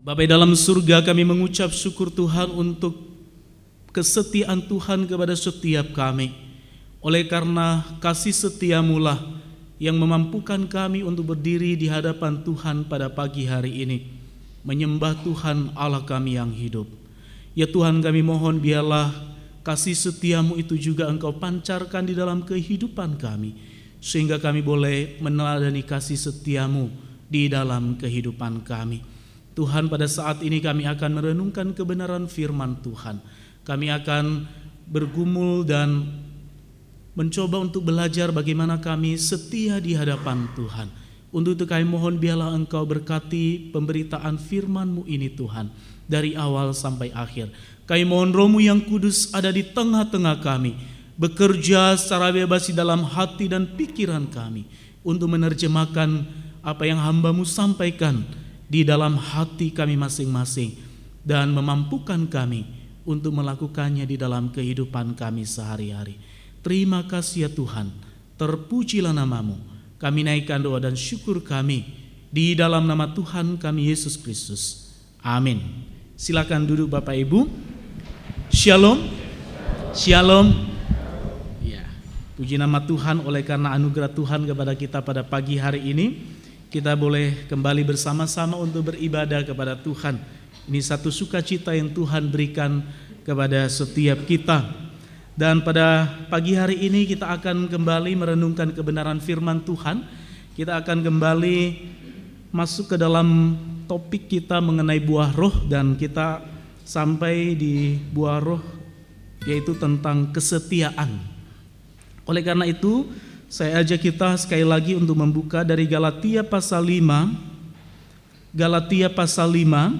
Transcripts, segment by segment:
Bapa dalam surga, kami mengucap syukur Tuhan untuk kesetiaan Tuhan kepada setiap kami. Oleh karena kasih setiamu lah yang memampukan kami untuk berdiri di hadapan Tuhan pada pagi hari ini, menyembah Tuhan Allah kami yang hidup. Ya Tuhan, kami mohon biarlah kasih setiamu itu juga Engkau pancarkan di dalam kehidupan kami, sehingga kami boleh meneladani kasih setiamu di dalam kehidupan kami. Tuhan, pada saat ini kami akan merenungkan kebenaran firman Tuhan. Kami akan bergumul dan mencoba untuk belajar bagaimana kami setia di hadapan Tuhan. Untuk itu kami mohon biarlah Engkau berkati pemberitaan firman-Mu ini Tuhan, dari awal sampai akhir. Kami mohon Roh-Mu yang kudus ada di tengah-tengah kami, bekerja secara bebas di dalam hati dan pikiran kami, untuk menerjemahkan apa yang hamba-Mu sampaikan di dalam hati kami masing-masing, dan memampukan kami untuk melakukannya di dalam kehidupan kami sehari-hari. Terima kasih ya Tuhan, terpujilah nama-Mu. Kami naikkan doa dan syukur kami di dalam nama Tuhan kami Yesus Kristus. Amin. Silakan duduk Bapak Ibu. Shalom. Shalom. Ya, puji nama Tuhan, oleh karena anugerah Tuhan kepada kita pada pagi hari ini, kita boleh kembali bersama-sama untuk beribadah kepada Tuhan. Ini satu sukacita yang Tuhan berikan kepada setiap kita. Dan pada pagi hari ini kita akan kembali merenungkan kebenaran firman Tuhan. Kita akan kembali masuk ke dalam topik kita mengenai buah roh, dan kita sampai di buah roh yaitu tentang kesetiaan. Oleh karena itu, saya ajak kita sekali lagi untuk membuka dari Galatia pasal 5. Galatia pasal 5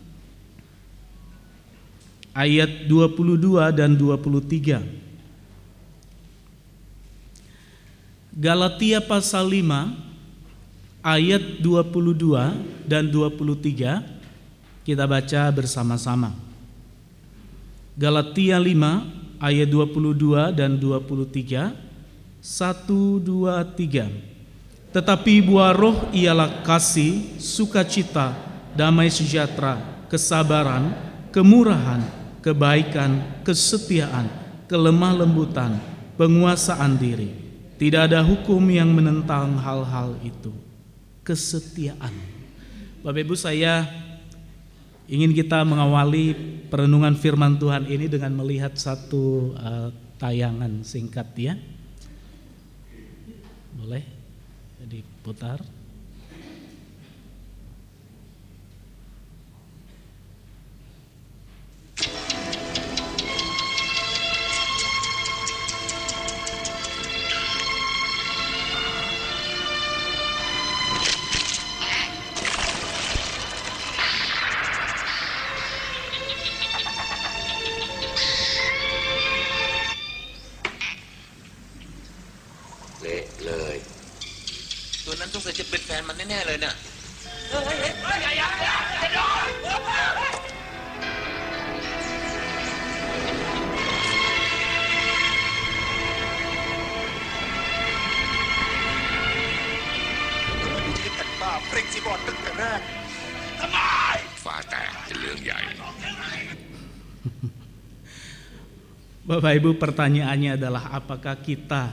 ayat 22 dan 23. Galatia pasal 5 ayat 22 dan 23, kita baca bersama-sama. Galatia 5 ayat 22 dan 23. 1, 2, 3. Tetapi buah roh ialah kasih, sukacita, damai sejahtera, kesabaran, kemurahan, kebaikan, kesetiaan, kelemah lembutan, penguasaan diri. Tidak ada hukum yang menentang hal-hal itu. Kesetiaan. Bapak Ibu, saya ingin kita mengawali perenungan firman Tuhan ini dengan melihat satu tayangan singkat ya. Boleh diputar. Bapak Ibu, pertanyaannya adalah apakah kita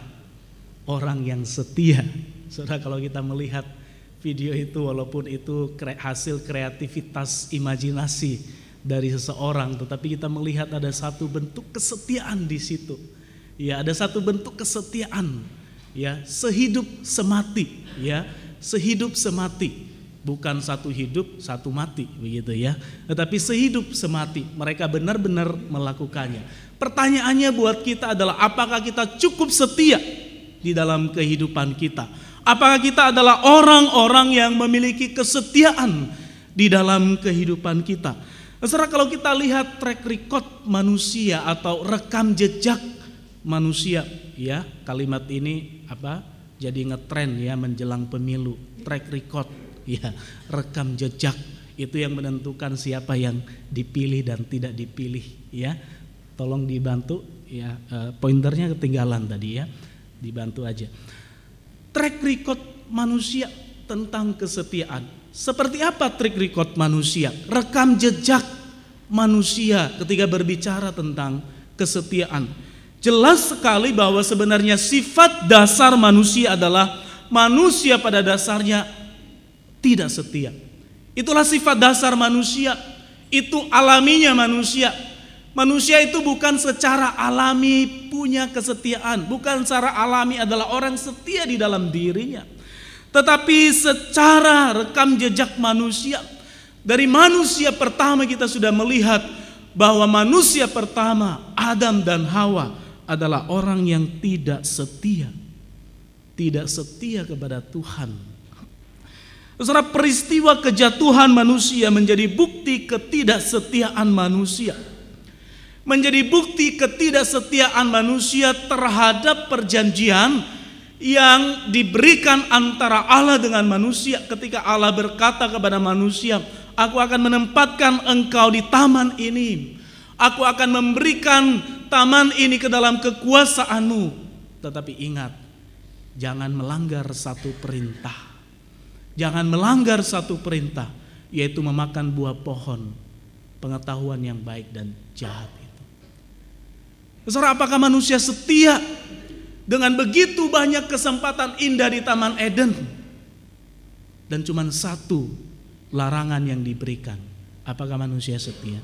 orang yang setia? Saudara, kalau kita melihat video itu, walaupun itu hasil kreativitas imajinasi dari seseorang, tetapi kita melihat ada satu bentuk kesetiaan di situ. Ya, ada satu bentuk kesetiaan. Ya, sehidup semati, ya, sehidup semati. Bukan satu hidup, satu mati, begitu ya. Tetapi sehidup semati, mereka benar-benar melakukannya. Pertanyaannya buat kita adalah apakah kita cukup setia di dalam kehidupan kita? Apakah kita adalah orang-orang yang memiliki kesetiaan di dalam kehidupan kita? Saudara, kalau kita lihat track record manusia atau rekam jejak manusia, ya, kalimat ini jadi ngetren ya menjelang pemilu. Track record, ya, rekam jejak itu yang menentukan siapa yang dipilih dan tidak dipilih, ya. Tolong dibantu ya, pointernya ketinggalan tadi ya, dibantu aja. Track record manusia tentang kesetiaan. Seperti apa track record manusia, rekam jejak manusia ketika berbicara tentang kesetiaan? Jelas sekali bahwa sebenarnya sifat dasar manusia adalah manusia pada dasarnya tidak setia. Itulah sifat dasar manusia, itu alaminya manusia. Manusia itu bukan secara alami punya kesetiaan, bukan secara alami adalah orang setia di dalam dirinya. Tetapi secara rekam jejak manusia, dari manusia pertama kita sudah melihat bahwa manusia pertama, Adam dan Hawa, adalah orang yang tidak setia. Tidak setia kepada Tuhan. Saudara, peristiwa kejatuhan manusia menjadi bukti ketidaksetiaan manusia. Menjadi bukti ketidaksetiaan manusia terhadap perjanjian yang diberikan antara Allah dengan manusia. Ketika Allah berkata kepada manusia, aku akan menempatkan engkau di taman ini, aku akan memberikan taman ini ke dalam kekuasaanmu. Tetapi ingat, jangan melanggar satu perintah. Jangan melanggar satu perintah, yaitu memakan buah pohon pengetahuan yang baik dan jahat itu. Saudara, apakah manusia setia dengan begitu banyak kesempatan indah di Taman Eden, dan cuma satu larangan yang diberikan? Apakah manusia setia?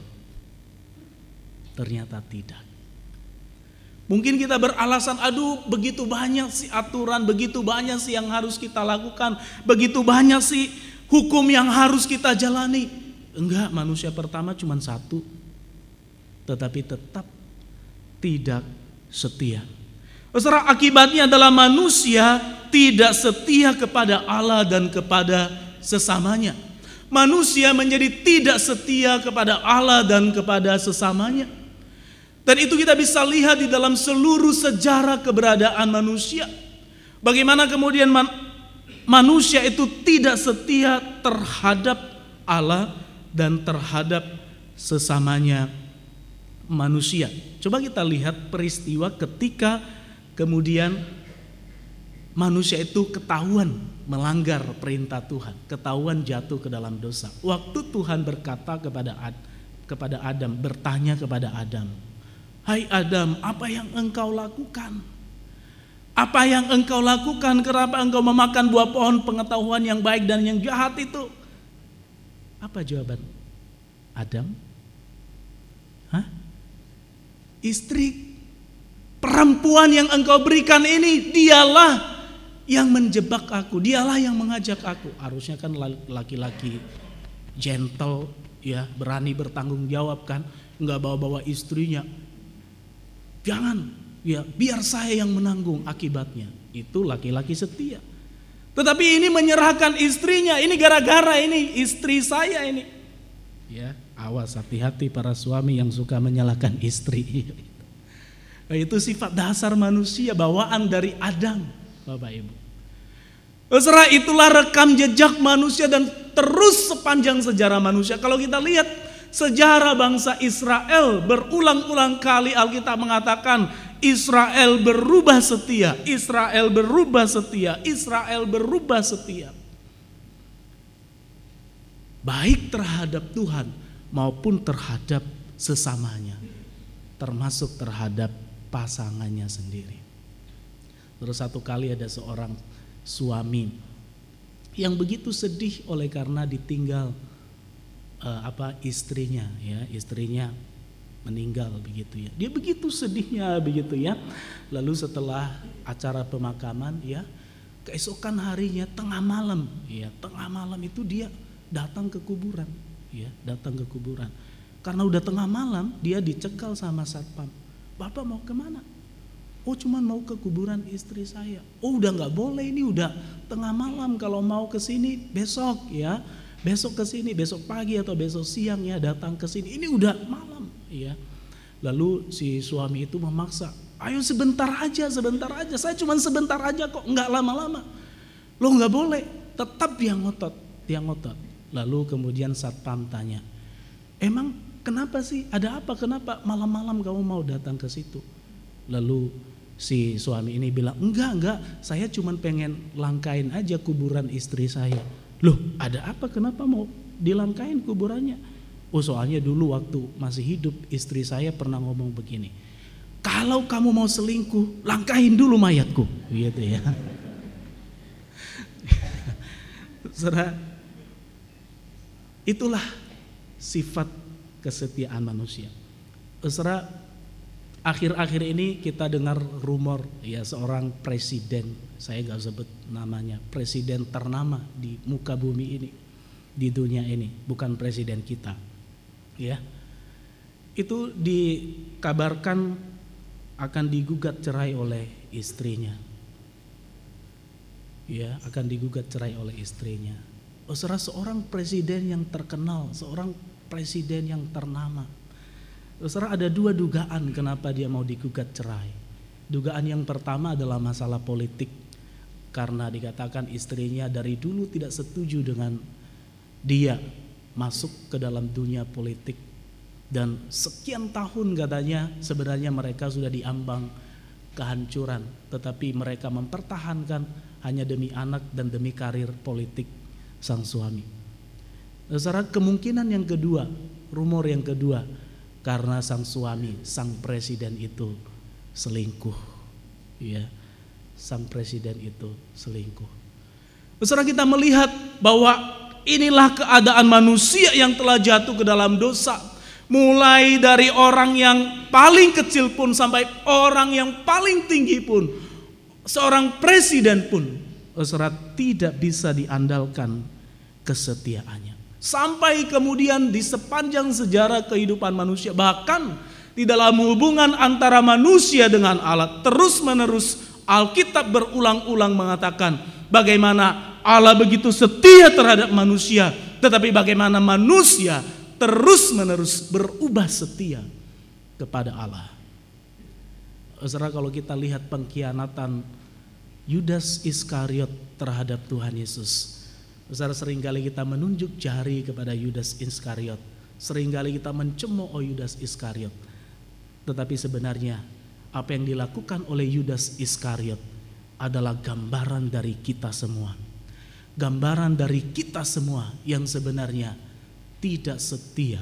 Ternyata tidak. Mungkin kita beralasan, aduh begitu banyak sih aturan, begitu banyak sih yang harus kita lakukan, begitu banyak sih hukum yang harus kita jalani. Enggak, manusia pertama cuma satu, tetapi tetap tidak setia. Saudara, akibatnya adalah manusia tidak setia kepada Allah dan kepada sesamanya. Manusia menjadi tidak setia kepada Allah dan kepada sesamanya. Dan itu kita bisa lihat di dalam seluruh sejarah keberadaan manusia. Bagaimana kemudian manusia itu tidak setia terhadap Allah dan terhadap sesamanya manusia. Coba kita lihat peristiwa ketika kemudian manusia itu ketahuan melanggar perintah Tuhan, ketahuan jatuh ke dalam dosa. Waktu Tuhan berkata kepada Adam, bertanya kepada Adam, hai Adam, apa yang engkau lakukan? Apa yang engkau lakukan? Kenapa engkau memakan buah pohon pengetahuan yang baik dan yang jahat itu? Apa jawaban Adam? Istri perempuan yang engkau berikan ini, dialah yang menjebak aku, dialah yang mengajak aku. Harusnya kan laki-laki gentle, ya, berani bertanggung jawab kan, nggak bawa-bawa istrinya. Jangan, ya, biar saya yang menanggung akibatnya. Itu laki-laki setia. Tetapi ini menyerahkan istrinya, ini gara-gara ini istri saya ini. Ya, awas, hati-hati para suami yang suka menyalahkan istri. Itu sifat dasar manusia, bawaan dari Adam, Bapak Ibu. Saudara, itulah rekam jejak manusia dan terus sepanjang sejarah manusia. Kalau kita lihat sejarah bangsa Israel, berulang-ulang kali Alkitab mengatakan Israel berubah setia, Israel berubah setia, Israel berubah setia. Baik terhadap Tuhan maupun terhadap sesamanya, termasuk terhadap pasangannya sendiri. Terus satu kali ada seorang suami yang begitu sedih oleh karena ditinggal istrinya, ya, istrinya meninggal begitu ya. Dia begitu sedihnya begitu ya. Lalu setelah acara pemakaman, ya, keesokan harinya tengah malam itu dia datang ke kuburan, ya, datang ke kuburan. Karena udah tengah malam, dia dicekal sama satpam. Bapak mau kemana? Oh, cuman mau ke kuburan istri saya. Oh, udah nggak boleh, ini udah tengah malam. Kalau mau ke sini besok, ya, besok ke sini, besok pagi atau besok siang, ya, datang ke sini. Ini udah malam, ya. Lalu si suami itu memaksa, ayo sebentar aja. Saya cuman sebentar aja kok, nggak lama-lama. Lo nggak boleh, tetap dia ngotot. Lalu kemudian satpam tanya, emang kenapa sih? Ada apa? Kenapa malam-malam kamu mau datang ke situ? Lalu si suami ini bilang, enggak, saya cuma pengen langkain aja kuburan istri saya. Loh, ada apa? Kenapa mau dilangkahin kuburannya? Oh, soalnya dulu waktu masih hidup istri saya pernah ngomong begini, kalau kamu mau selingkuh, langkahin dulu mayatku, gitu ya. Saudara, itulah sifat kesetiaan manusia. Saudara, akhir-akhir ini kita dengar rumor ya seorang presiden, saya gak sebut namanya, presiden ternama di muka bumi ini, di dunia ini, bukan presiden kita, ya. Itu dikabarkan akan digugat cerai oleh istrinya, ya, akan digugat cerai oleh istrinya. Saudara, seorang presiden yang terkenal, seorang presiden yang ternama. Saudara, ada dua dugaan kenapa dia mau digugat cerai. Dugaan yang pertama adalah masalah politik, karena dikatakan istrinya dari dulu tidak setuju dengan dia masuk ke dalam dunia politik, dan sekian tahun katanya sebenarnya mereka sudah diambang kehancuran, tetapi mereka mempertahankan hanya demi anak dan demi karir politik sang suami. Saudara, kemungkinan yang kedua, rumor yang kedua, karena sang suami, sang presiden itu selingkuh, ya, sang presiden itu selingkuh. Saudara, kita melihat bahwa inilah keadaan manusia yang telah jatuh ke dalam dosa, mulai dari orang yang paling kecil pun sampai orang yang paling tinggi pun, seorang presiden pun, saudara, tidak bisa diandalkan kesetiaannya. Sampai kemudian di sepanjang sejarah kehidupan manusia, bahkan di dalam hubungan antara manusia dengan Allah, terus menerus Alkitab berulang-ulang mengatakan bagaimana Allah begitu setia terhadap manusia, tetapi bagaimana manusia terus menerus berubah setia kepada Allah. Saudara, kalau kita lihat pengkhianatan Yudas Iskariot terhadap Tuhan Yesus, saudara, seringkali kita menunjuk jari kepada Yudas Iskariot, seringkali kita mencemooh Yudas Iskariot, tetapi sebenarnya apa yang dilakukan oleh Yudas Iskariot adalah gambaran dari kita semua, gambaran dari kita semua yang sebenarnya tidak setia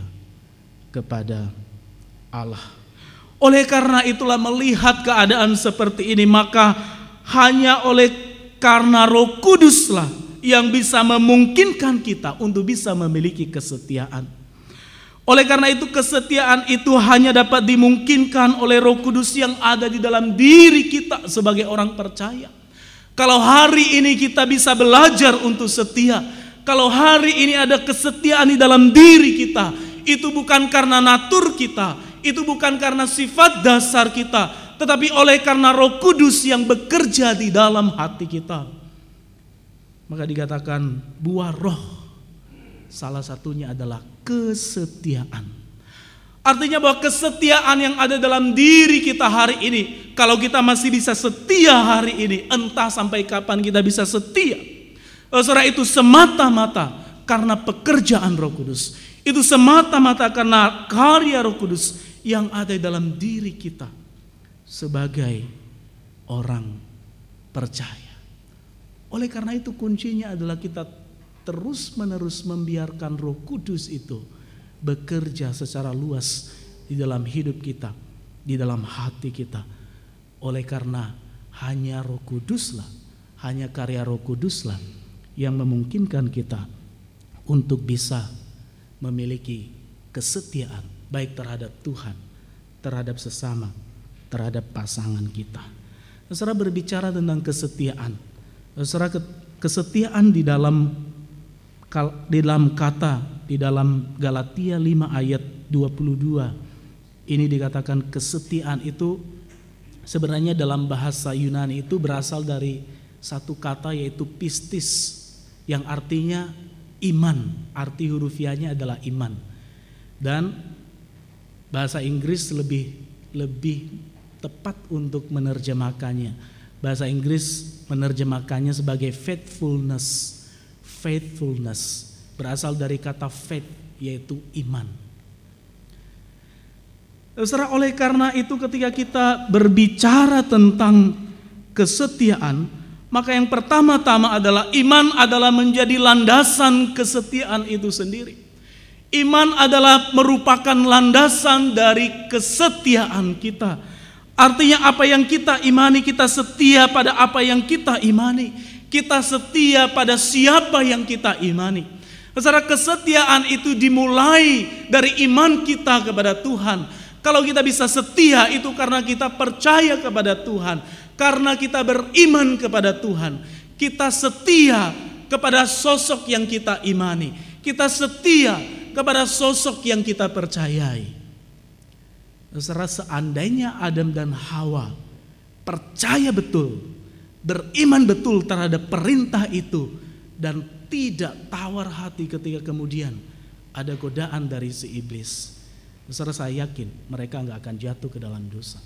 kepada Allah. Oleh karena itulah, melihat keadaan seperti ini, maka hanya oleh karena Roh Kuduslah yang bisa memungkinkan kita untuk bisa memiliki kesetiaan. Oleh karena itu, kesetiaan itu hanya dapat dimungkinkan oleh Roh Kudus yang ada di dalam diri kita sebagai orang percaya. Kalau hari ini kita bisa belajar untuk setia, kalau hari ini ada kesetiaan di dalam diri kita, itu bukan karena natur kita, itu bukan karena sifat dasar kita, tetapi oleh karena Roh Kudus yang bekerja di dalam hati kita. Maka dikatakan buah roh, salah satunya adalah kesetiaan. Artinya bahwa kesetiaan yang ada dalam diri kita hari ini, kalau kita masih bisa setia hari ini, entah sampai kapan kita bisa setia, saudara, itu semata-mata karena pekerjaan Roh Kudus. Itu semata-mata karena karya Roh Kudus yang ada dalam diri kita sebagai orang percaya. Oleh karena itu, kuncinya adalah kita terus-menerus membiarkan Roh Kudus itu bekerja secara luas di dalam hidup kita, di dalam hati kita. Oleh karena hanya Roh Kuduslah, hanya karya Roh Kuduslah yang memungkinkan kita untuk bisa memiliki kesetiaan, baik terhadap Tuhan, terhadap sesama, terhadap pasangan kita. Saudara, berbicara tentang kesetiaan, saudara, kesetiaan di dalam kata, di dalam Galatia 5 ayat 22, ini dikatakan kesetiaan itu sebenarnya dalam bahasa Yunani itu berasal dari satu kata, yaitu pistis, yang artinya iman. Arti hurufiahnya adalah iman. Dan bahasa Inggris lebih tepat untuk menerjemahkannya. Bahasa Inggris menerjemahkannya sebagai faithfulness. Faithfulness berasal dari kata faith, yaitu iman. Saudara, oleh karena itu ketika kita berbicara tentang kesetiaan, Maka yang pertama-tama adalah iman adalah menjadi landasan kesetiaan itu sendiri. Iman adalah merupakan landasan dari kesetiaan kita. Artinya apa yang kita imani, kita setia pada apa yang kita imani. Kita setia pada siapa yang kita imani. Secara kesetiaan itu dimulai dari iman kita kepada Tuhan. Kalau kita bisa setia itu karena kita percaya kepada Tuhan. Karena kita beriman kepada Tuhan. Kita setia kepada sosok yang kita imani. Kita setia kepada sosok yang kita percayai. Seandainya Adam dan Hawa percaya betul, beriman betul terhadap perintah itu, dan tidak tawar hati ketika kemudian ada godaan dari si iblis, saya yakin mereka nggak akan jatuh ke dalam dosa.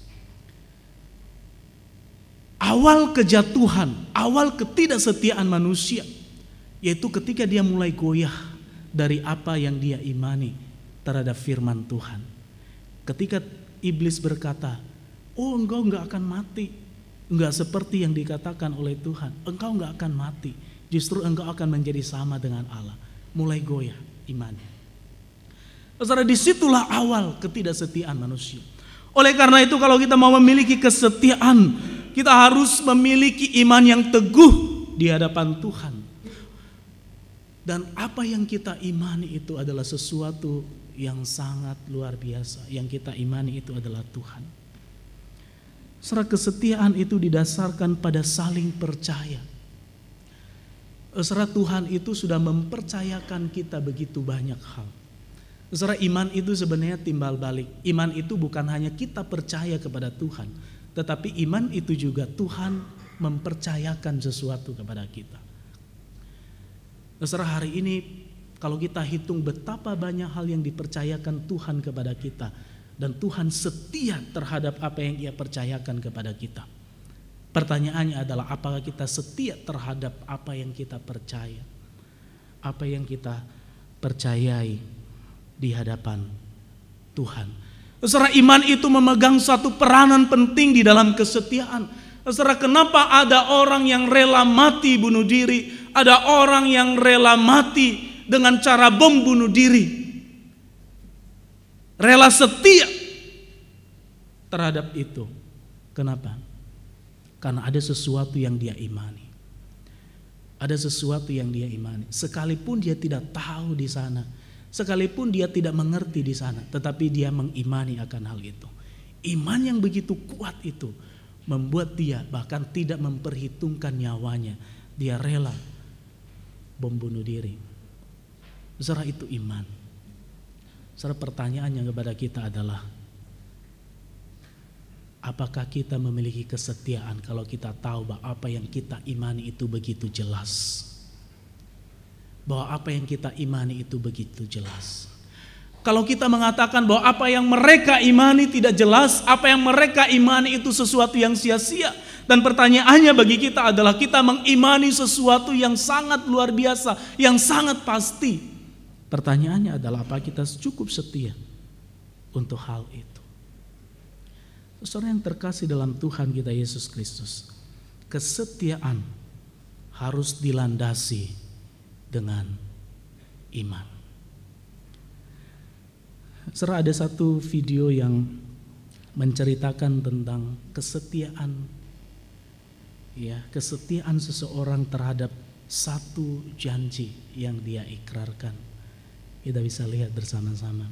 Awal kejatuhan, awal ketidaksetiaan manusia, yaitu ketika dia mulai goyah dari apa yang dia imani terhadap firman Tuhan. Ketika iblis berkata, oh engkau nggak akan mati, nggak seperti yang dikatakan oleh Tuhan, engkau nggak akan mati, justru engkau akan menjadi sama dengan Allah. Mulai goyah imannya. Saudara, disitulah awal ketidaksetiaan manusia. Oleh karena itu kalau kita mau memiliki kesetiaan, kita harus memiliki iman yang teguh di hadapan Tuhan. Dan apa yang kita imani itu adalah sesuatu yang sangat luar biasa. Yang kita imani itu adalah Tuhan. Saudara, kesetiaan itu didasarkan pada saling percaya. Saudara, Tuhan itu sudah mempercayakan kita begitu banyak hal. Saudara, iman itu sebenarnya timbal balik. Iman itu bukan hanya kita percaya kepada Tuhan, tetapi iman itu juga Tuhan mempercayakan sesuatu kepada kita. Saudara, hari ini kalau kita hitung betapa banyak hal yang dipercayakan Tuhan kepada kita, dan Tuhan setia terhadap apa yang Ia percayakan kepada kita. Pertanyaannya adalah apakah kita setia terhadap apa yang kita percaya, apa yang kita percayai di hadapan Tuhan. Saudara, iman itu memegang satu peranan penting di dalam kesetiaan. Saudara, kenapa ada orang yang rela mati bunuh diri, ada orang yang rela mati dengan cara bom bunuh diri, rela setia terhadap itu. Kenapa? Karena ada sesuatu yang dia imani. Ada sesuatu yang dia imani. Sekalipun dia tidak tahu di sana, sekalipun dia tidak mengerti di sana, tetapi dia mengimani akan hal itu. Iman yang begitu kuat itu membuat dia bahkan tidak memperhitungkan nyawanya. Dia rela bom bunuh diri. Saudara, itu iman. Saudara, pertanyaannya kepada kita adalah, apakah kita memiliki kesetiaan kalau kita tahu bahwa apa yang kita imani itu begitu jelas? Bahwa apa yang kita imani itu begitu jelas. Kalau kita mengatakan bahwa apa yang mereka imani tidak jelas, apa yang mereka imani itu sesuatu yang sia-sia. Dan pertanyaannya bagi kita adalah, kita mengimani sesuatu yang sangat luar biasa, yang sangat pasti. Pertanyaannya adalah, apa kita cukup setia untuk hal itu? Saudara yang terkasih dalam Tuhan kita Yesus Kristus, kesetiaan harus dilandasi dengan iman. Saudara, ada satu video yang menceritakan tentang kesetiaan, ya, kesetiaan seseorang terhadap satu janji yang dia ikrarkan. Kita bisa lihat bersama-sama.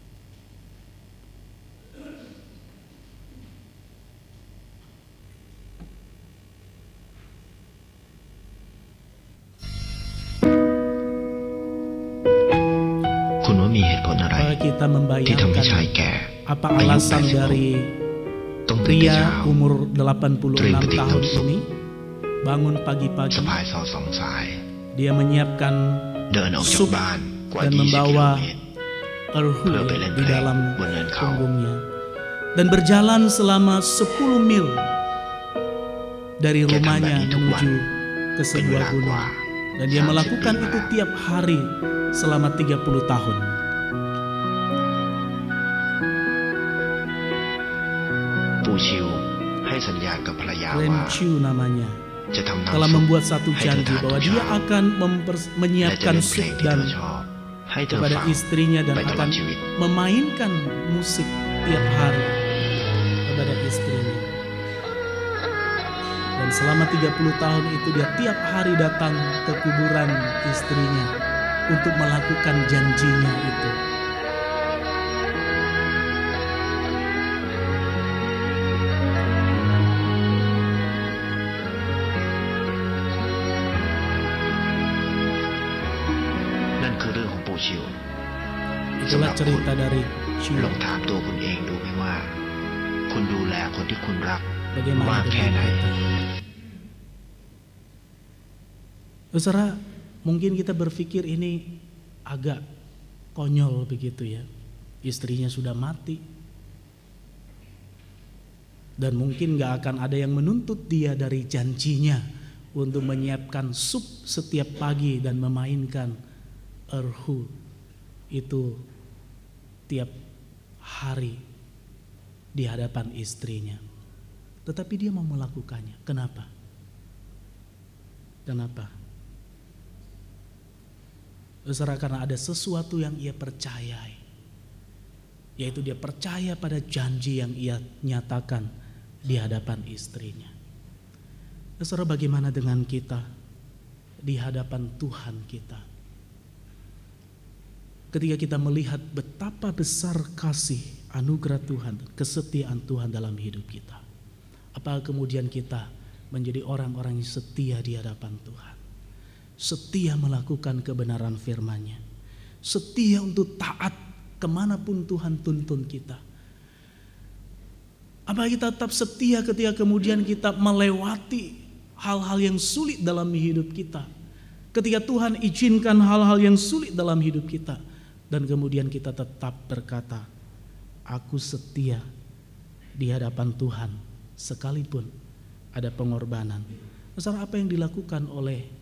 Kita membayangkan apa alasan dari pria umur 86 tahun ini bangun pagi-pagi, dia menyiapkan sup dan membawa erhu di dalam punggungnya dan berjalan selama 10 mil dari rumahnya menuju ke sebuah gunung, dan dia melakukan itu tiap hari selama 30 tahun. Ren Chu namanya. telah membuat satu janji bahwa dia akan menyiapkan sup dan kepada istrinya dan akan memainkan musik tiap hari kepada istrinya. Dan selama 30 tahun itu dia tiap hari datang ke kuburan istrinya untuk melakukan janjinya itu. Itulah cerita dari Chiu. Bagaimana dengan kita? Saudara, mungkin kita berpikir ini agak konyol begitu ya. Istrinya sudah mati. Dan mungkin gak akan ada yang menuntut dia dari janjinya untuk menyiapkan sup setiap pagi dan memainkan erhu itu tiap hari di hadapan istrinya. Tetapi dia mau melakukannya. Kenapa? Kenapa? Saudara, karena ada sesuatu yang ia percayai, yaitu dia percaya pada janji yang ia nyatakan di hadapan istrinya. Saudara, bagaimana dengan kita di hadapan Tuhan kita? Ketika kita melihat betapa besar kasih, anugerah Tuhan, kesetiaan Tuhan dalam hidup kita, apakah kemudian kita menjadi orang-orang yang setia di hadapan Tuhan? Setia melakukan kebenaran firman-Nya, setia untuk taat kemanapun Tuhan tuntun kita. Apakah kita tetap setia ketika kemudian kita melewati hal-hal yang sulit dalam hidup kita? Ketika Tuhan izinkan hal-hal yang sulit dalam hidup kita, dan kemudian kita tetap berkata, aku setia di hadapan Tuhan sekalipun ada pengorbanan. Saudara, apa yang dilakukan oleh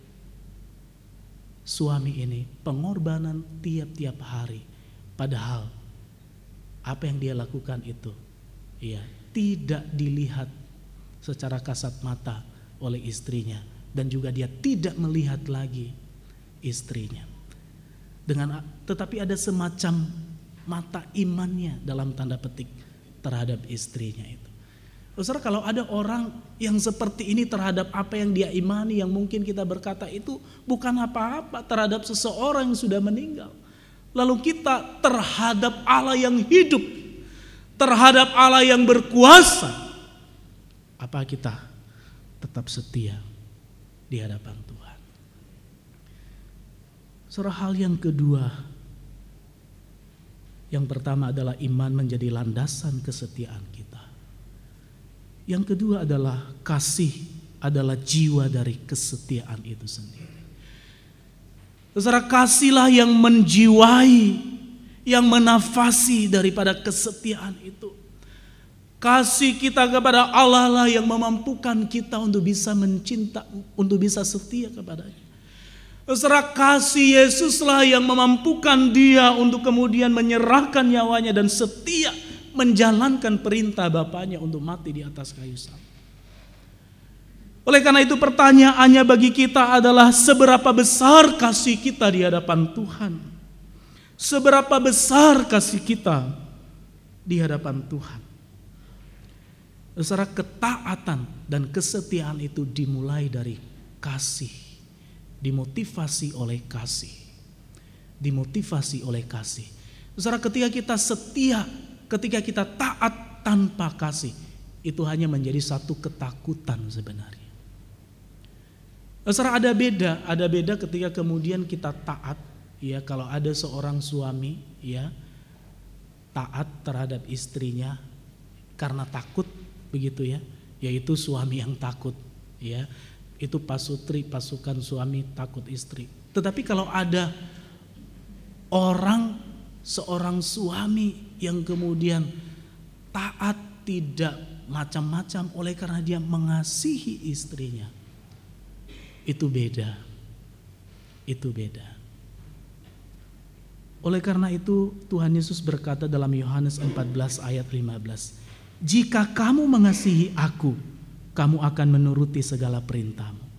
suami ini? Pengorbanan tiap-tiap hari. Padahal apa yang dia lakukan itu tidak dilihat secara kasat mata oleh istrinya, dan juga dia tidak melihat lagi istrinya. Tetapi ada semacam mata imannya dalam tanda petik terhadap istrinya itu. Saudara, kalau ada orang yang seperti ini terhadap apa yang dia imani, yang mungkin kita berkata itu bukan apa-apa terhadap seseorang yang sudah meninggal. Lalu kita terhadap Allah yang hidup, terhadap Allah yang berkuasa, apa kita tetap setia di hadapan Tuhan? Saudara, hal yang kedua, yang pertama adalah iman menjadi landasan kesetiaan kita. Yang kedua adalah kasih adalah jiwa dari kesetiaan itu sendiri. Saudara, kasihlah yang menjiwai, yang menafasi daripada kesetiaan itu. Kasih kita kepada Allah lah yang memampukan kita untuk bisa mencinta, untuk bisa setia kepadanya. Saudara, kasih Yesuslah yang memampukan dia untuk kemudian menyerahkan nyawanya dan setia menjalankan perintah Bapaknya untuk mati di atas kayu salib. Oleh karena itu pertanyaannya bagi kita adalah, seberapa besar kasih kita di hadapan Tuhan? Seberapa besar kasih kita di hadapan Tuhan? Saudara, ketaatan dan kesetiaan itu dimulai dari kasih. Dimotivasi oleh kasih. Dimotivasi oleh kasih. Saudara, ketika kita setia, ketika kita taat tanpa kasih, itu hanya menjadi satu ketakutan sebenarnya. Saudara, ada beda ketika kemudian kita taat, ya, kalau ada seorang suami, ya, taat terhadap istrinya karena takut, begitu ya, yaitu suami yang takut, ya. Itu pasutri, pasukan suami takut istri. Tetapi kalau ada seorang suami yang kemudian taat, tidak macam-macam oleh karena dia mengasihi istrinya, itu beda. Itu beda. Oleh karena itu Tuhan Yesus berkata dalam Yohanes 14 ayat 15, jika kamu mengasihi aku, kamu akan menuruti segala perintahmu.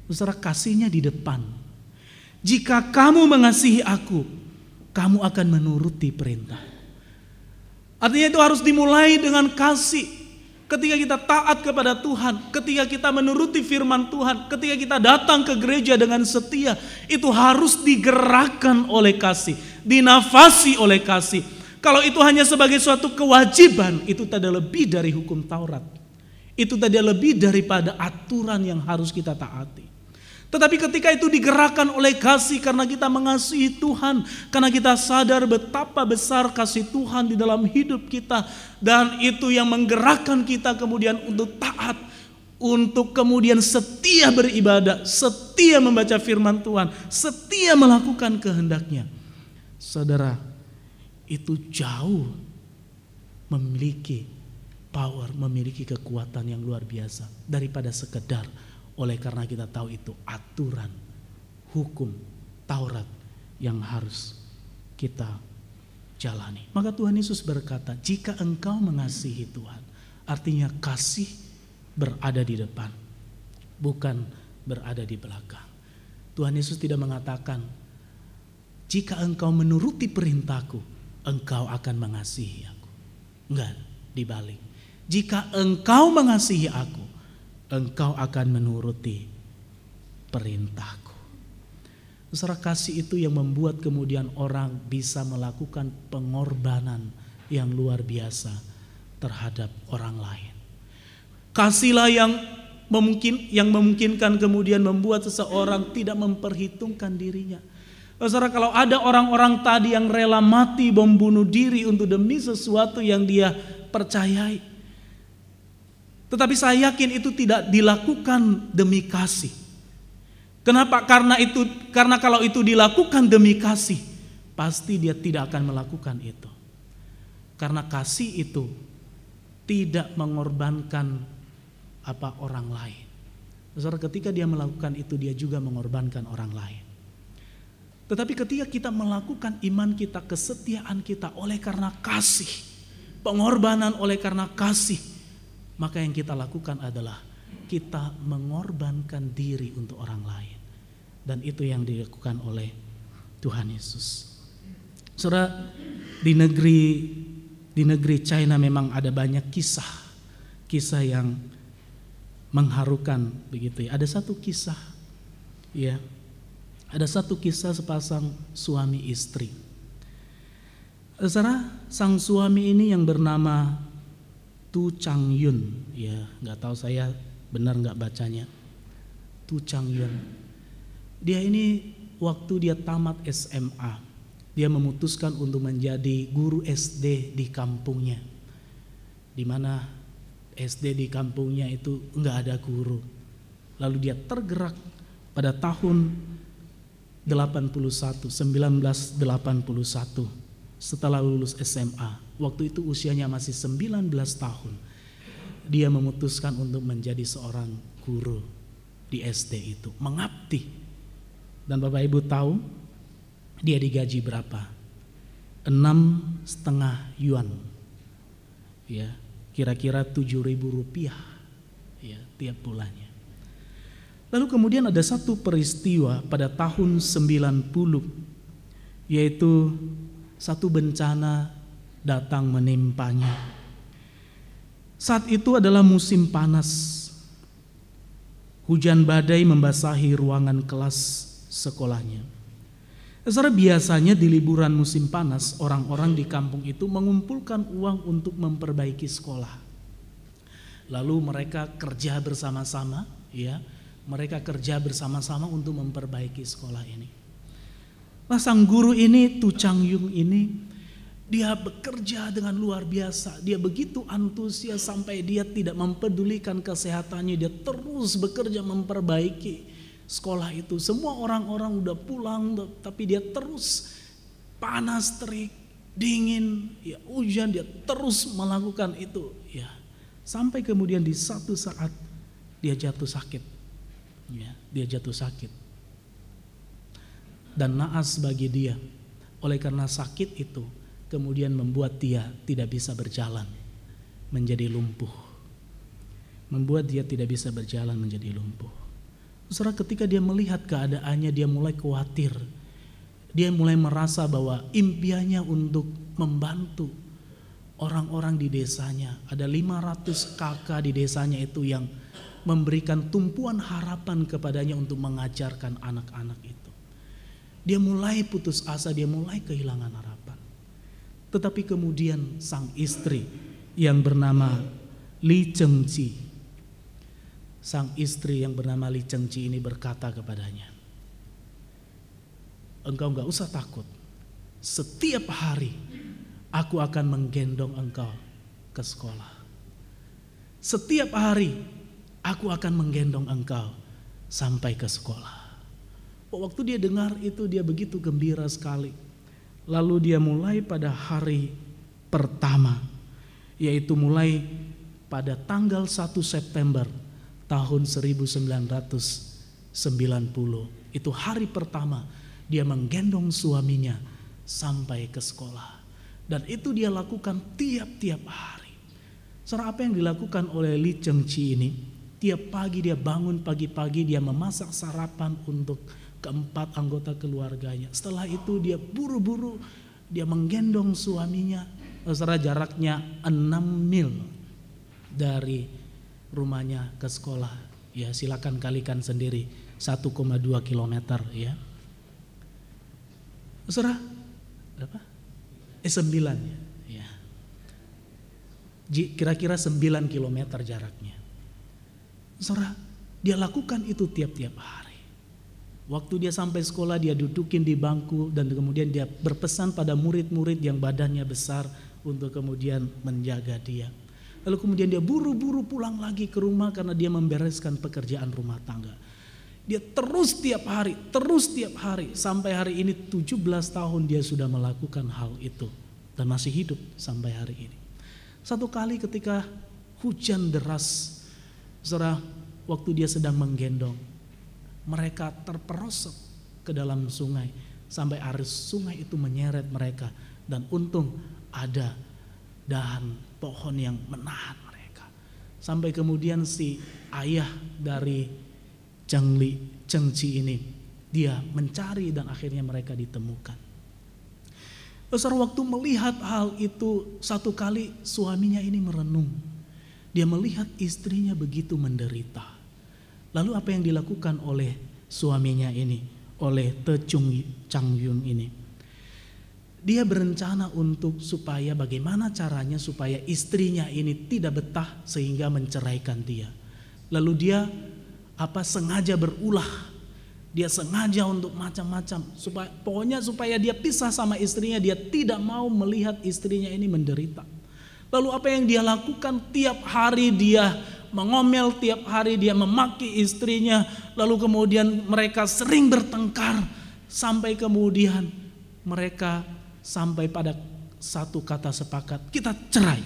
Saudara, kasihnya di depan. Jika kamu mengasihi aku, kamu akan menuruti perintah. Artinya itu harus dimulai dengan kasih. Ketika kita taat kepada Tuhan, ketika kita menuruti firman Tuhan, ketika kita datang ke gereja dengan setia, itu harus digerakkan oleh kasih, dinafasi oleh kasih. Kalau itu hanya sebagai suatu kewajiban, itu tidak lebih dari hukum Taurat. Itu tidak lebih daripada aturan yang harus kita taati. Tetapi ketika itu digerakkan oleh kasih karena kita mengasihi Tuhan, karena kita sadar betapa besar kasih Tuhan di dalam hidup kita, dan itu yang menggerakkan kita kemudian untuk taat, untuk kemudian setia beribadah, setia membaca firman Tuhan, setia melakukan kehendak-Nya. Saudara, itu jauh memiliki power, memiliki kekuatan yang luar biasa daripada sekedar oleh karena kita tahu itu aturan, hukum, Taurat yang harus kita jalani. Maka Tuhan Yesus berkata, jika engkau mengasihi Tuhan, artinya kasih berada di depan, bukan berada di belakang. Tuhan Yesus tidak mengatakan, jika engkau menuruti perintahku, engkau akan mengasihi aku. Enggak, dibalik. Jika engkau mengasihi aku, engkau akan menuruti perintahku. Saudara, kasih itu yang membuat kemudian orang bisa melakukan pengorbanan yang luar biasa terhadap orang lain. Kasihlah yang memungkinkan kemudian membuat seseorang tidak memperhitungkan dirinya. Saudara, kalau ada orang-orang tadi yang rela mati membunuh diri untuk demi sesuatu yang dia percayai, tetapi saya yakin itu tidak dilakukan demi kasih. Kenapa? Karena kalau itu dilakukan demi kasih, pasti dia tidak akan melakukan itu. Karena kasih itu tidak mengorbankan orang lain. Saudara, ketika dia melakukan itu, dia juga mengorbankan orang lain. Tetapi ketika kita melakukan iman kita, kesetiaan kita oleh karena kasih, pengorbanan oleh karena kasih, maka yang kita lakukan adalah kita mengorbankan diri untuk orang lain. Dan itu yang dilakukan oleh Tuhan Yesus. Saudara, di negeri China memang ada banyak kisah yang mengharukan begitu ya. Ada satu kisah sepasang suami istri. Saudara, sang suami ini yang bernama Tu Chang Yun, ya nggak tahu saya benar nggak bacanya. Tu Chang Yun, dia ini waktu dia tamat SMA, dia memutuskan untuk menjadi guru SD di kampungnya, di mana SD di kampungnya itu nggak ada guru. Lalu dia tergerak pada tahun 1981 setelah lulus SMA. Waktu itu usianya masih 19 tahun. Dia memutuskan untuk menjadi seorang guru di SD itu, mengabdi. Dan Bapak Ibu tahu dia digaji berapa? 6,5 yuan. Ya, kira-kira 7.000 rupiah ya, tiap bulannya. Lalu kemudian ada satu peristiwa pada tahun 90, yaitu satu bencana datang menimpanya. Saat itu adalah musim panas. Hujan badai membasahi ruangan kelas sekolahnya. Saudara, biasanya di liburan musim panas, orang-orang di kampung itu mengumpulkan uang untuk memperbaiki sekolah. Lalu mereka kerja bersama-sama, ya. Mereka kerja bersama-sama untuk memperbaiki sekolah ini. Nah, sang guru ini, Tu Chang Yun ini, dia bekerja dengan luar biasa. Dia begitu antusias sampai dia tidak mempedulikan kesehatannya. Dia terus bekerja memperbaiki sekolah itu. Semua orang-orang udah pulang, tapi dia terus panas, terik, dingin, ya hujan, dia terus melakukan itu. Ya, sampai kemudian di satu saat dia jatuh sakit. Ya, dia jatuh sakit. Dan naas bagi dia. Oleh karena sakit itu, kemudian membuat dia tidak bisa berjalan, menjadi lumpuh. Membuat dia tidak bisa berjalan menjadi lumpuh. Saudara, ketika dia melihat keadaannya, dia mulai khawatir. Dia mulai merasa bahwa impiannya untuk membantu orang-orang di desanya. Ada 500 kakak di desanya itu yang memberikan tumpuan harapan kepadanya untuk mengajarkan anak-anak itu. Dia mulai putus asa, dia mulai kehilangan harapan. Tetapi kemudian sang istri yang bernama Li Chengji, sang istri yang bernama Li Chengji ini berkata kepadanya, engkau gak usah takut. Setiap hari aku akan menggendong engkau ke sekolah. Setiap hari aku akan menggendong engkau sampai ke sekolah. Waktu dia dengar itu, dia begitu gembira sekali. Lalu dia mulai pada hari pertama, yaitu mulai pada tanggal 1 September tahun 1990. Itu hari pertama dia menggendong suaminya sampai ke sekolah. Dan itu dia lakukan tiap-tiap hari. Saudara, apa yang dilakukan oleh Li Chengji ini? Tiap pagi dia bangun pagi-pagi, dia memasak sarapan untuk keempat anggota keluarganya. Setelah itu dia buru-buru, dia menggendong suaminya. Saudara, jaraknya 6 mil dari rumahnya ke sekolah. Ya, silakan kalikan sendiri, 1,2 kilometer ya. Saudara, berapa? 9 ya. Kira-kira 9 kilometer jaraknya. Saudara, dia lakukan itu tiap-tiap hari. Waktu dia sampai sekolah, dia dudukin di bangku dan kemudian dia berpesan pada murid-murid yang badannya besar untuk kemudian menjaga dia. Lalu kemudian dia buru-buru pulang lagi ke rumah karena dia membereskan pekerjaan rumah tangga. Dia terus tiap hari sampai hari ini 17 tahun dia sudah melakukan hal itu dan masih hidup sampai hari ini. Satu kali ketika hujan deras, saudara, waktu dia sedang menggendong, mereka terperosok ke dalam sungai sampai arus sungai itu menyeret mereka, dan untung ada dahan pohon yang menahan mereka. Sampai kemudian si ayah dari Chengji ini, dia mencari dan akhirnya mereka ditemukan. Besar waktu melihat hal itu, satu kali suaminya ini merenung. Dia melihat istrinya begitu menderita. Lalu apa yang dilakukan oleh suaminya ini, oleh Te Chang Yun ini? Dia berencana untuk supaya bagaimana caranya supaya istrinya ini tidak betah sehingga menceraikan dia. Lalu dia sengaja berulah. Dia sengaja untuk macam-macam supaya dia pisah sama istrinya, dia tidak mau melihat istrinya ini menderita. Lalu apa yang dia lakukan? Tiap hari dia mengomel, tiap hari dia memaki istrinya. Lalu kemudian mereka sering bertengkar sampai kemudian mereka sampai pada satu kata sepakat, kita cerai.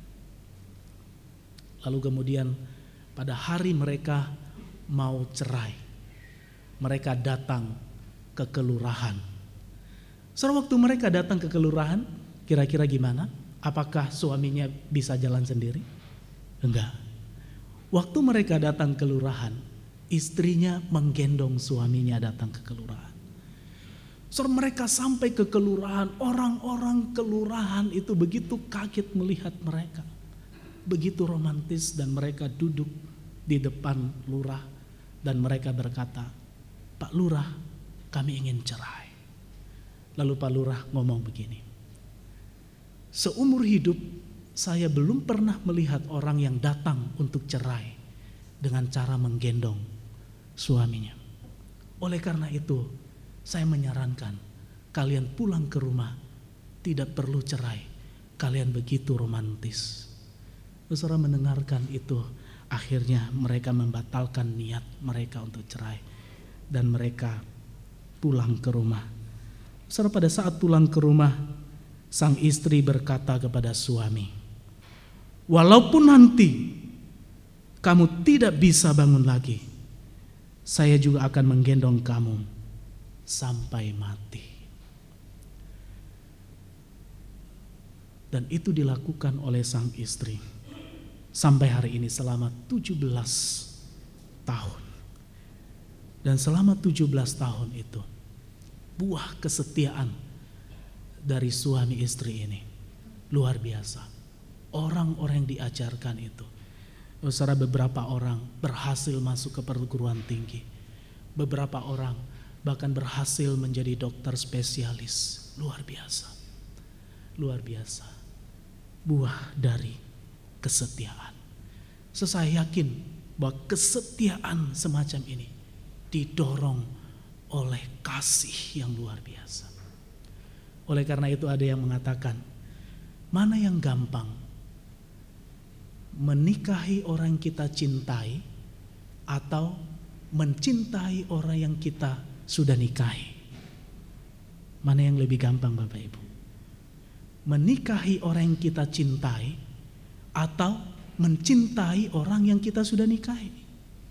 Lalu kemudian pada hari mereka mau cerai, mereka datang ke kelurahan. Waktu mereka datang ke kelurahan, kira-kira gimana? Apakah suaminya bisa jalan sendiri? Enggak. Waktu mereka datang ke kelurahan, istrinya menggendong suaminya datang ke kelurahan. Mereka sampai ke kelurahan, orang-orang kelurahan itu begitu kaget melihat mereka. Begitu romantis, dan mereka duduk di depan lurah dan mereka berkata, Pak Lurah, kami ingin cerai. Lalu Pak Lurah ngomong begini, seumur hidup saya belum pernah melihat orang yang datang untuk cerai dengan cara menggendong suaminya. Oleh karena itu, saya menyarankan kalian pulang ke rumah, tidak perlu cerai. Kalian begitu romantis. Saudara mendengarkan itu, akhirnya mereka membatalkan niat mereka untuk cerai dan mereka pulang ke rumah. Saudara, pada saat pulang ke rumah, sang istri berkata kepada suami, walaupun nanti kamu tidak bisa bangun lagi, saya juga akan menggendong kamu sampai mati. Dan itu dilakukan oleh sang istri sampai hari ini selama 17 tahun. Dan selama 17 tahun itu, buah kesetiaan dari suami istri ini luar biasa. Orang-orang yang diajarkan itu, saudara, beberapa orang berhasil masuk ke perguruan tinggi. Beberapa orang bahkan berhasil menjadi dokter spesialis. Luar biasa. Luar biasa. Buah dari kesetiaan. Saya yakin bahwa kesetiaan semacam ini didorong oleh kasih yang luar biasa. Oleh karena itu ada yang mengatakan, mana yang gampang? Menikahi orang yang kita cintai atau mencintai orang yang kita sudah nikahi? Mana yang lebih gampang, Bapak Ibu? Menikahi orang yang kita cintai atau mencintai orang yang kita sudah nikahi?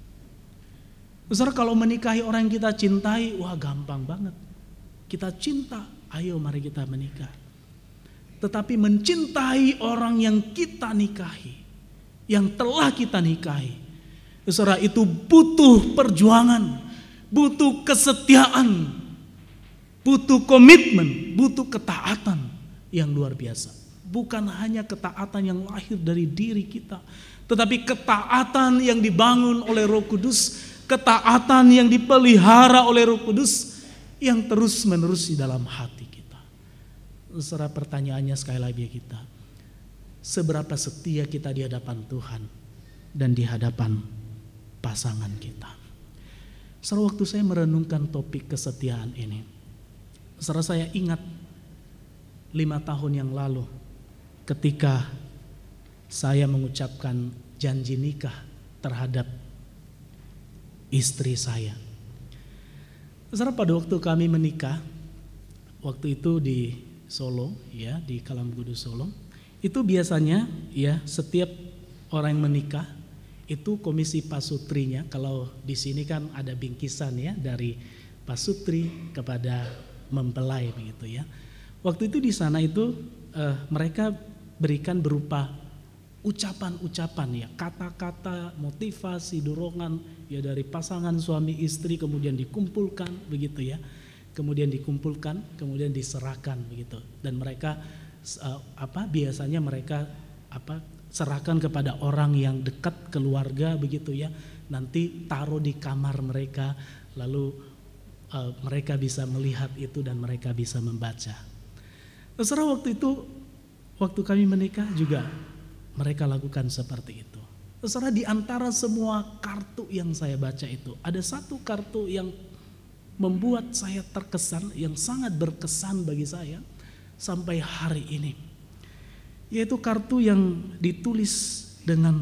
Saudara, kalau menikahi orang yang kita cintai, wah gampang banget. Kita cinta, ayo mari kita menikah. Tetapi mencintai orang yang kita nikahi, yang telah kita nikahi, saudara, itu butuh perjuangan, butuh kesetiaan, butuh komitmen, butuh ketaatan yang luar biasa. Bukan hanya ketaatan yang lahir dari diri kita, tetapi ketaatan yang dibangun oleh Roh Kudus, ketaatan yang dipelihara oleh Roh Kudus yang terus-menerus di dalam hati kita. Saudara, pertanyaannya sekali lagi kita, seberapa setia kita di hadapan Tuhan dan di hadapan pasangan kita? Saudara, waktu saya merenungkan topik kesetiaan ini, saudara, saya ingat 5 tahun yang lalu ketika saya mengucapkan janji nikah terhadap istri saya. Saudara, pada waktu kami menikah, waktu itu di Solo, ya, di Kalamgudu Solo, itu biasanya ya setiap orang yang menikah itu komisi pasutrinya, kalau di sini kan ada bingkisan ya dari pasutri kepada mempelai begitu ya. Waktu itu di sana itu mereka berikan berupa ucapan-ucapan ya, kata-kata motivasi, dorongan ya dari pasangan suami istri, kemudian dikumpulkan begitu ya. Kemudian dikumpulkan, kemudian diserahkan begitu. Dan mereka biasanya mereka serahkan kepada orang yang dekat keluarga begitu ya. Nanti taruh di kamar mereka, lalu mereka bisa melihat itu dan mereka bisa membaca. Saudara, waktu itu waktu kami menikah juga mereka lakukan seperti itu. Saudara, di antara semua kartu yang saya baca itu, ada satu kartu yang membuat saya terkesan, yang sangat berkesan bagi saya sampai hari ini. Yaitu kartu yang ditulis dengan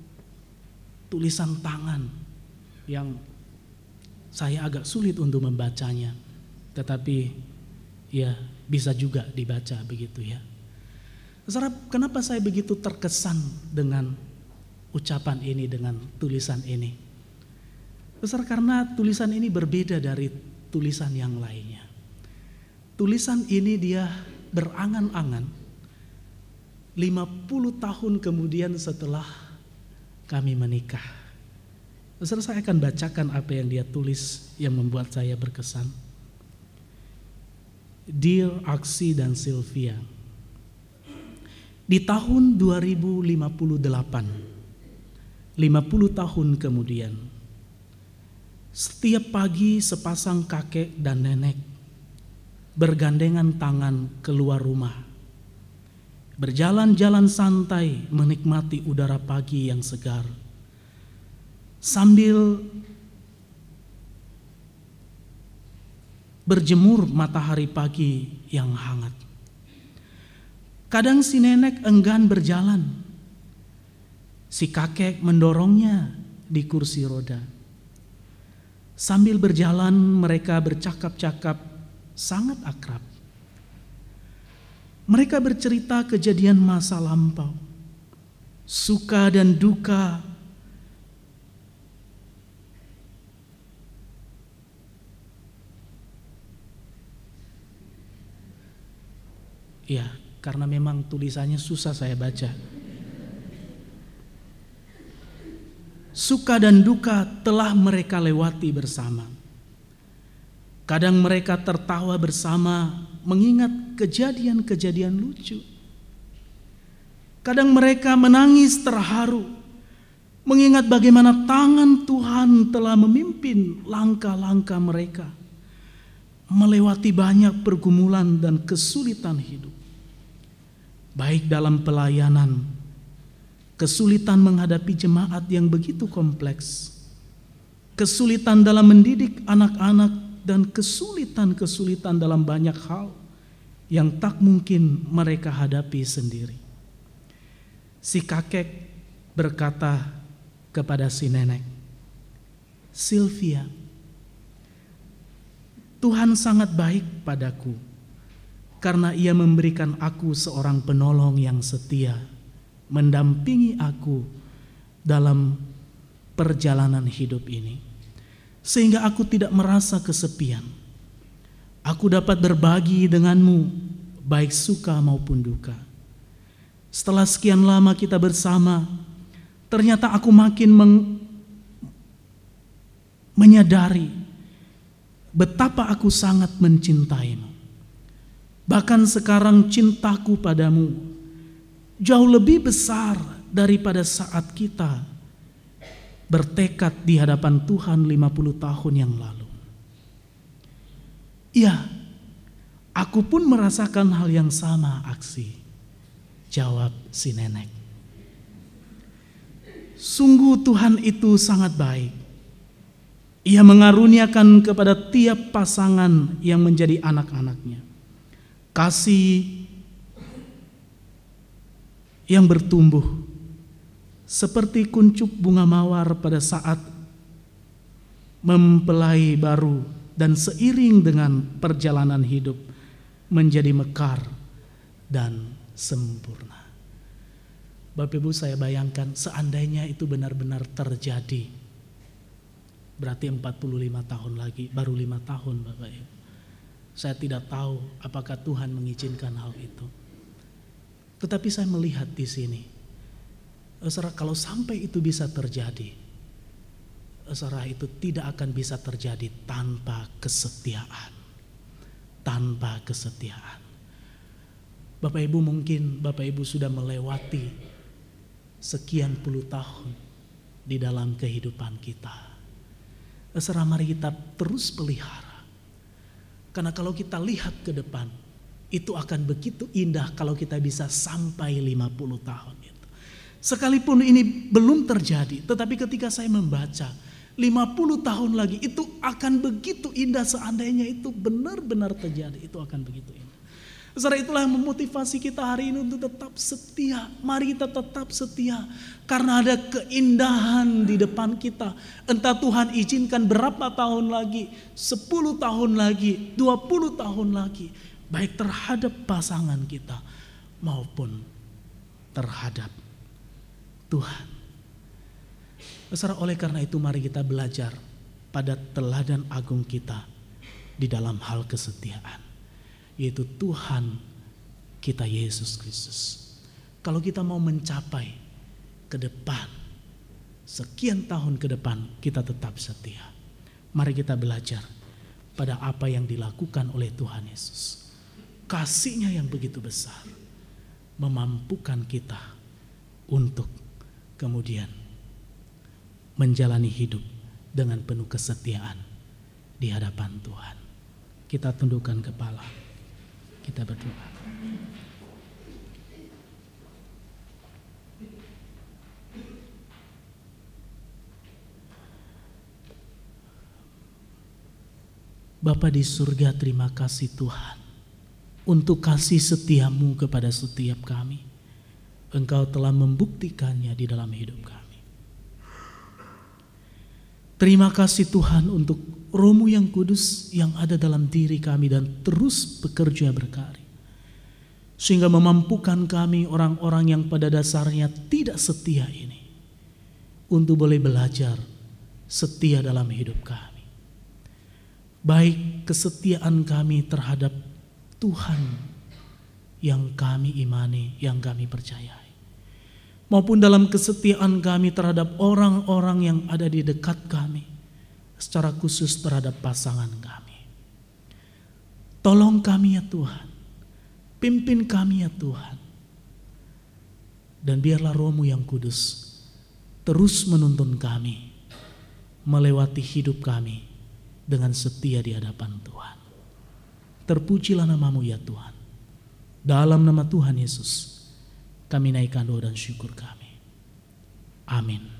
tulisan tangan yang saya agak sulit untuk membacanya. Tetapi ya bisa juga dibaca begitu ya. Saudara, kenapa saya begitu terkesan dengan ucapan ini, dengan tulisan ini? Saudara, karena tulisan ini berbeda dari tulisan yang lainnya. Tulisan ini dia berangan-angan 50 tahun kemudian setelah kami menikah. Saudara, saya akan bacakan apa yang dia tulis yang membuat saya berkesan. Dear Aksi dan Sylvia, di tahun 2058, 50 tahun kemudian, setiap pagi sepasang kakek dan nenek bergandengan tangan keluar rumah, berjalan-jalan santai menikmati udara pagi yang segar, sambil berjemur matahari pagi yang hangat. Kadang si nenek enggan berjalan, si kakek mendorongnya di kursi roda. Sambil berjalan mereka bercakap-cakap sangat akrab. Mereka bercerita kejadian masa lampau, suka dan duka, ya, karena memang tulisannya susah saya baca. Suka dan duka telah mereka lewati bersama. Kadang mereka tertawa bersama mengingat kejadian-kejadian lucu. Kadang mereka menangis terharu mengingat bagaimana tangan Tuhan telah memimpin langkah-langkah mereka melewati banyak pergumulan dan kesulitan hidup. Baik dalam pelayanan, kesulitan menghadapi jemaat yang begitu kompleks, kesulitan dalam mendidik anak-anak, dan kesulitan-kesulitan dalam banyak hal yang tak mungkin mereka hadapi sendiri. Si kakek berkata kepada si nenek, "Sylvia, Tuhan sangat baik padaku karena Ia memberikan aku seorang penolong yang setia, mendampingi aku dalam perjalanan hidup ini, sehingga aku tidak merasa kesepian. Aku dapat berbagi denganmu, baik suka maupun duka. Setelah sekian lama kita bersama, ternyata aku makin menyadari betapa aku sangat mencintaimu. Bahkan sekarang cintaku padamu jauh lebih besar daripada saat kita bertekad di hadapan Tuhan 50 tahun yang lalu." "Ya, aku pun merasakan hal yang sama, Aksi," jawab si nenek. Sungguh Tuhan itu sangat baik. Ia mengaruniakan kepada tiap pasangan yang menjadi anak-anaknya kasih yang bertumbuh seperti kuncup bunga mawar pada saat mempelai baru, dan seiring dengan perjalanan hidup menjadi mekar dan sempurna. Bapak Ibu, saya bayangkan seandainya itu benar-benar terjadi, berarti 45 tahun lagi, baru 5 tahun Bapak Ibu. Saya tidak tahu apakah Tuhan mengizinkan hal itu. Tetapi saya melihat di sini, saudara, kalau sampai itu bisa terjadi, saudara, itu tidak akan bisa terjadi tanpa kesetiaan. Tanpa kesetiaan. Bapak Ibu, mungkin Bapak Ibu sudah melewati sekian puluh tahun di dalam kehidupan kita. Saudara, mari kita terus pelihara. Karena kalau kita lihat ke depan, itu akan begitu indah kalau kita bisa sampai 50 tahun itu. Sekalipun ini belum terjadi, tetapi ketika saya membaca 50 tahun lagi, itu akan begitu indah seandainya itu benar-benar terjadi. Itu akan begitu indah. Saudara, itulah yang memotivasi kita hari ini untuk tetap setia. Mari kita tetap setia karena ada keindahan di depan kita. Entah Tuhan izinkan berapa tahun lagi, 10 tahun lagi, 20 tahun lagi, baik terhadap pasangan kita maupun terhadap Tuhan. Saudara, oleh karena itu mari kita belajar pada teladan agung kita di dalam hal kesetiaan, yaitu Tuhan kita Yesus Kristus. Kalau kita mau mencapai ke depan, sekian tahun ke depan, kita tetap setia. Mari kita belajar pada apa yang dilakukan oleh Tuhan Yesus. Kasih-Nya yang begitu besar memampukan kita untuk kemudian menjalani hidup dengan penuh kesetiaan di hadapan Tuhan. Kita tundukkan kepala, kita berdoa. Bapa di surga, terima kasih Tuhan untuk kasih setiamu kepada setiap kami. Engkau telah membuktikannya di dalam hidup kami. Terima kasih Tuhan untuk Roh-Mu yang kudus yang ada dalam diri kami dan terus bekerja berkarya, sehingga memampukan kami orang-orang yang pada dasarnya tidak setia ini untuk boleh belajar setia dalam hidup kami. Baik kesetiaan kami terhadap Tuhan yang kami imani, yang kami percayai, maupun dalam kesetiaan kami terhadap orang-orang yang ada di dekat kami, secara khusus terhadap pasangan kami. Tolong kami ya Tuhan, pimpin kami ya Tuhan, dan biarlah Roh-Mu yang kudus terus menuntun kami melewati hidup kami dengan setia di hadapan Tuhan. Terpujilah nama-Mu ya Tuhan. Dalam nama Tuhan Yesus kami naikkan doa dan syukur kami. Amin.